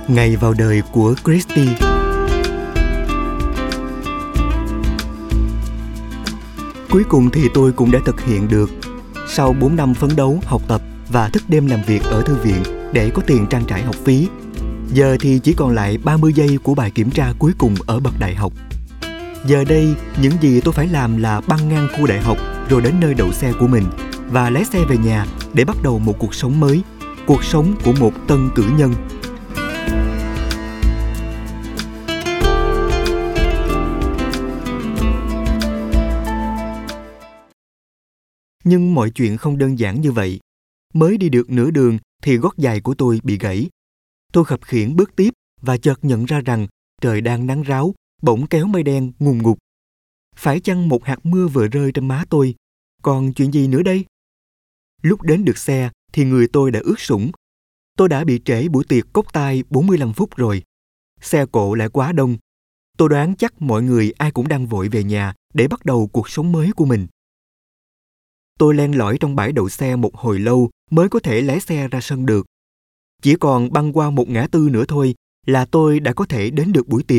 Ngày vào đời của Christy. Cuối cùng thì tôi cũng đã thực hiện được. Sau 4 năm phấn đấu, học tập và thức đêm làm việc ở thư viện để có tiền trang trải học phí, giờ thì chỉ còn lại 30 giây của bài kiểm tra cuối cùng ở bậc đại học. Giờ đây, những gì tôi phải làm là băng ngang khu đại học rồi đến nơi đậu xe của mình và lái xe về nhà để bắt đầu một cuộc sống mới, cuộc sống của một tân cử nhân. Nhưng mọi chuyện không đơn giản như vậy. Mới đi được nửa đường thì gót giày của tôi bị gãy. Tôi khập khiễng bước tiếp và chợt nhận ra rằng trời đang nắng ráo, bỗng kéo mây đen ngùn ngụt. Phải chăng một hạt mưa vừa rơi trên má tôi? Còn chuyện gì nữa đây? Lúc đến được xe thì người tôi đã ướt sũng. Tôi đã bị trễ buổi tiệc cốc tai 45 phút rồi. Xe cộ lại quá đông. Tôi đoán chắc mọi người ai cũng đang vội về nhà để bắt đầu cuộc sống mới của mình. Tôi len lỏi trong bãi đậu xe một hồi lâu mới có thể lái xe ra sân được. Chỉ còn băng qua một ngã tư nữa thôi là tôi đã có thể đến được buổi tiệc.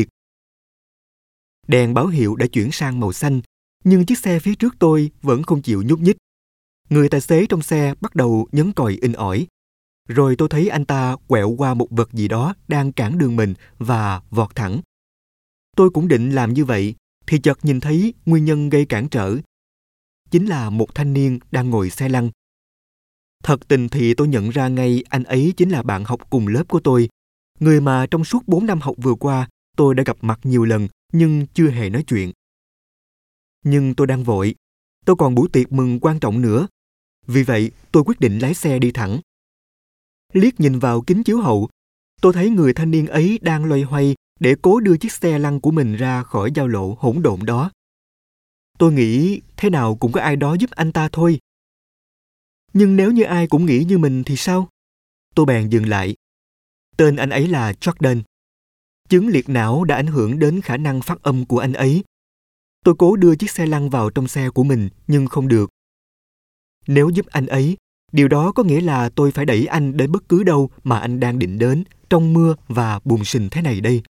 Đèn báo hiệu đã chuyển sang màu xanh, nhưng chiếc xe phía trước tôi vẫn không chịu nhúc nhích. Người tài xế trong xe bắt đầu nhấn còi inh ỏi. Rồi tôi thấy anh ta quẹo qua một vật gì đó đang cản đường mình và vọt thẳng. Tôi cũng định làm như vậy thì chợt nhìn thấy nguyên nhân gây cản trở. Chính là một thanh niên đang ngồi xe lăn. Thật tình thì tôi nhận ra ngay anh ấy chính là bạn học cùng lớp của tôi, người mà trong suốt 4 năm học vừa qua tôi đã gặp mặt nhiều lần nhưng chưa hề nói chuyện. Nhưng tôi đang vội, tôi còn buổi tiệc mừng quan trọng nữa. Vì vậy tôi quyết định lái xe đi thẳng. Liếc nhìn vào kính chiếu hậu, tôi thấy người thanh niên ấy đang loay hoay để cố đưa chiếc xe lăn của mình ra khỏi giao lộ hỗn độn đó. Tôi nghĩ thế nào cũng có ai đó giúp anh ta thôi. Nhưng nếu như ai cũng nghĩ như mình thì sao? Tôi bèn dừng lại. Tên anh ấy là Jordan. Chứng liệt não đã ảnh hưởng đến khả năng phát âm của anh ấy. Tôi cố đưa chiếc xe lăn vào trong xe của mình nhưng không được. Nếu giúp anh ấy, điều đó có nghĩa là tôi phải đẩy anh đến bất cứ đâu mà anh đang định đến, trong mưa và bùn sình thế này đây.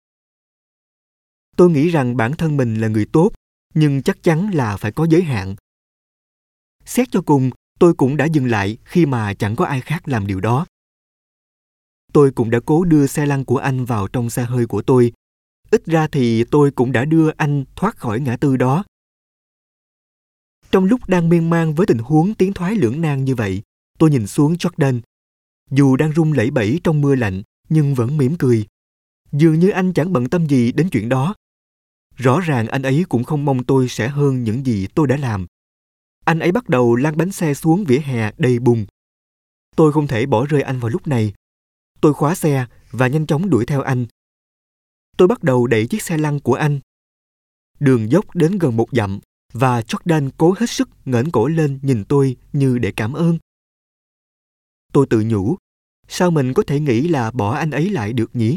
Tôi nghĩ rằng bản thân mình là người tốt, nhưng chắc chắn là phải có giới hạn. Xét cho cùng, tôi cũng đã dừng lại khi mà chẳng có ai khác làm điều đó. Tôi cũng đã cố đưa xe lăn của anh vào trong xe hơi của tôi. Ít ra thì tôi cũng đã đưa anh thoát khỏi ngã tư đó. Trong lúc đang miên man với tình huống tiến thoái lưỡng nan như vậy, tôi nhìn xuống Jordan. Dù đang run lẩy bẩy trong mưa lạnh, nhưng vẫn mỉm cười. Dường như anh chẳng bận tâm gì đến chuyện đó. Rõ ràng anh ấy cũng không mong tôi sẽ hơn những gì tôi đã làm. Anh ấy bắt đầu lăn bánh xe xuống vỉa hè đầy bùn. Tôi không thể bỏ rơi anh vào lúc này. Tôi khóa xe và nhanh chóng đuổi theo anh. Tôi bắt đầu đẩy chiếc xe lăn của anh. Đường dốc đến gần 1 dặm và Jordan cố hết sức ngẩng cổ lên nhìn tôi như để cảm ơn. Tôi tự nhủ, sao mình có thể nghĩ là bỏ anh ấy lại được nhỉ?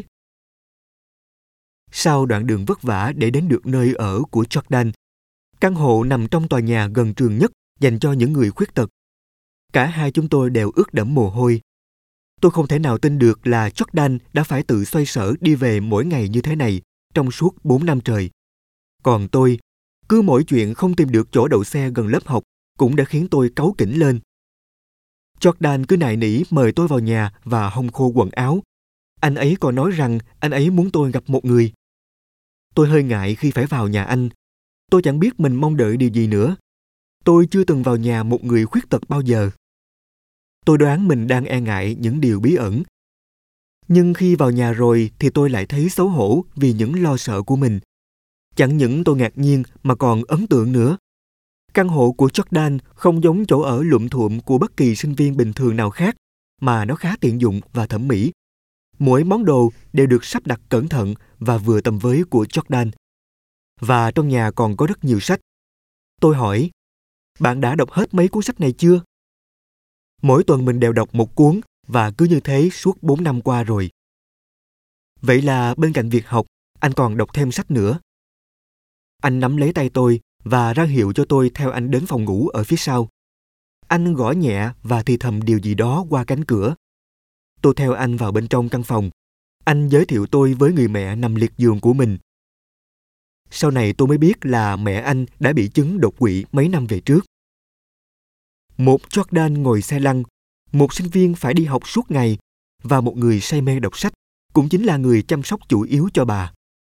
Sau đoạn đường vất vả để đến được nơi ở của Jordan, căn hộ nằm trong tòa nhà gần trường nhất dành cho những người khuyết tật. Cả hai chúng tôi đều ướt đẫm mồ hôi. Tôi không thể nào tin được là Jordan đã phải tự xoay sở đi về mỗi ngày như thế này trong suốt 4 năm trời. Còn tôi, cứ mỗi chuyện không tìm được chỗ đậu xe gần lớp học cũng đã khiến tôi cáu kỉnh lên. Jordan cứ nài nỉ mời tôi vào nhà và hong khô quần áo. Anh ấy còn nói rằng anh ấy muốn tôi gặp một người. Tôi hơi ngại khi phải vào nhà anh. Tôi chẳng biết mình mong đợi điều gì nữa. Tôi chưa từng vào nhà một người khuyết tật bao giờ. Tôi đoán mình đang e ngại những điều bí ẩn. Nhưng khi vào nhà rồi thì tôi lại thấy xấu hổ vì những lo sợ của mình. Chẳng những tôi ngạc nhiên mà còn ấn tượng nữa. Căn hộ của Jordan không giống chỗ ở lụm thuộm của bất kỳ sinh viên bình thường nào khác, mà nó khá tiện dụng và thẩm mỹ. Mỗi món đồ đều được sắp đặt cẩn thận và vừa tầm với của Jordan. Và trong nhà còn có rất nhiều sách. Tôi hỏi, bạn đã đọc hết mấy cuốn sách này chưa? Mỗi tuần mình đều đọc một cuốn và cứ như thế suốt 4 năm qua rồi. Vậy là bên cạnh việc học, anh còn đọc thêm sách nữa. Anh nắm lấy tay tôi và ra hiệu cho tôi theo anh đến phòng ngủ ở phía sau. Anh gõ nhẹ và thì thầm điều gì đó qua cánh cửa. Tôi theo anh vào bên trong căn phòng. Anh giới thiệu tôi với người mẹ nằm liệt giường của mình. Sau này tôi mới biết là mẹ anh đã bị chứng đột quỵ mấy năm về trước. Một Jordan ngồi xe lăn, một sinh viên phải đi học suốt ngày, và một người say mê đọc sách cũng chính là người chăm sóc chủ yếu cho bà.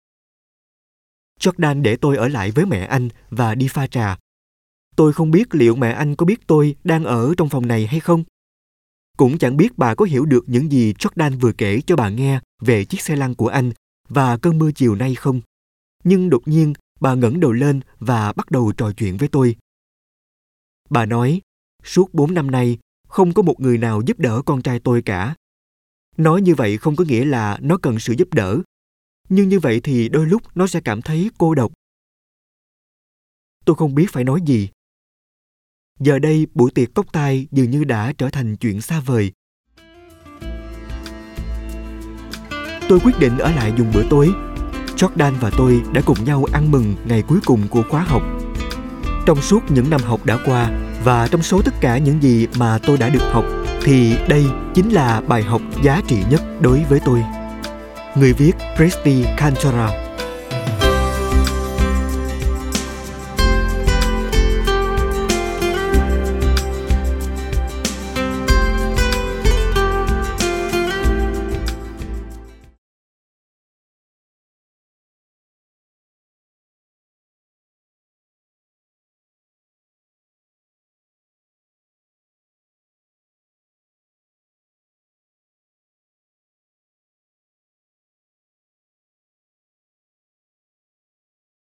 Jordan để tôi ở lại với mẹ anh và đi pha trà. Tôi không biết liệu mẹ anh có biết tôi đang ở trong phòng này hay không. Cũng chẳng biết bà có hiểu được những gì Jordan vừa kể cho bà nghe về chiếc xe lăn của anh và cơn mưa chiều nay không. Nhưng đột nhiên, bà ngẩng đầu lên và bắt đầu trò chuyện với tôi. Bà nói, suốt 4 năm nay, không có một người nào giúp đỡ con trai tôi cả. Nói như vậy không có nghĩa là nó cần sự giúp đỡ. Nhưng như vậy thì đôi lúc nó sẽ cảm thấy cô độc. Tôi không biết phải nói gì. Giờ đây, buổi tiệc cốc tai dường như đã trở thành chuyện xa vời. Tôi quyết định ở lại dùng bữa tối. Jordan và tôi đã cùng nhau ăn mừng ngày cuối cùng của khóa học. Trong suốt những năm học đã qua, và trong số tất cả những gì mà tôi đã được học, thì đây chính là bài học giá trị nhất đối với tôi. Người viết Presti Khanchara.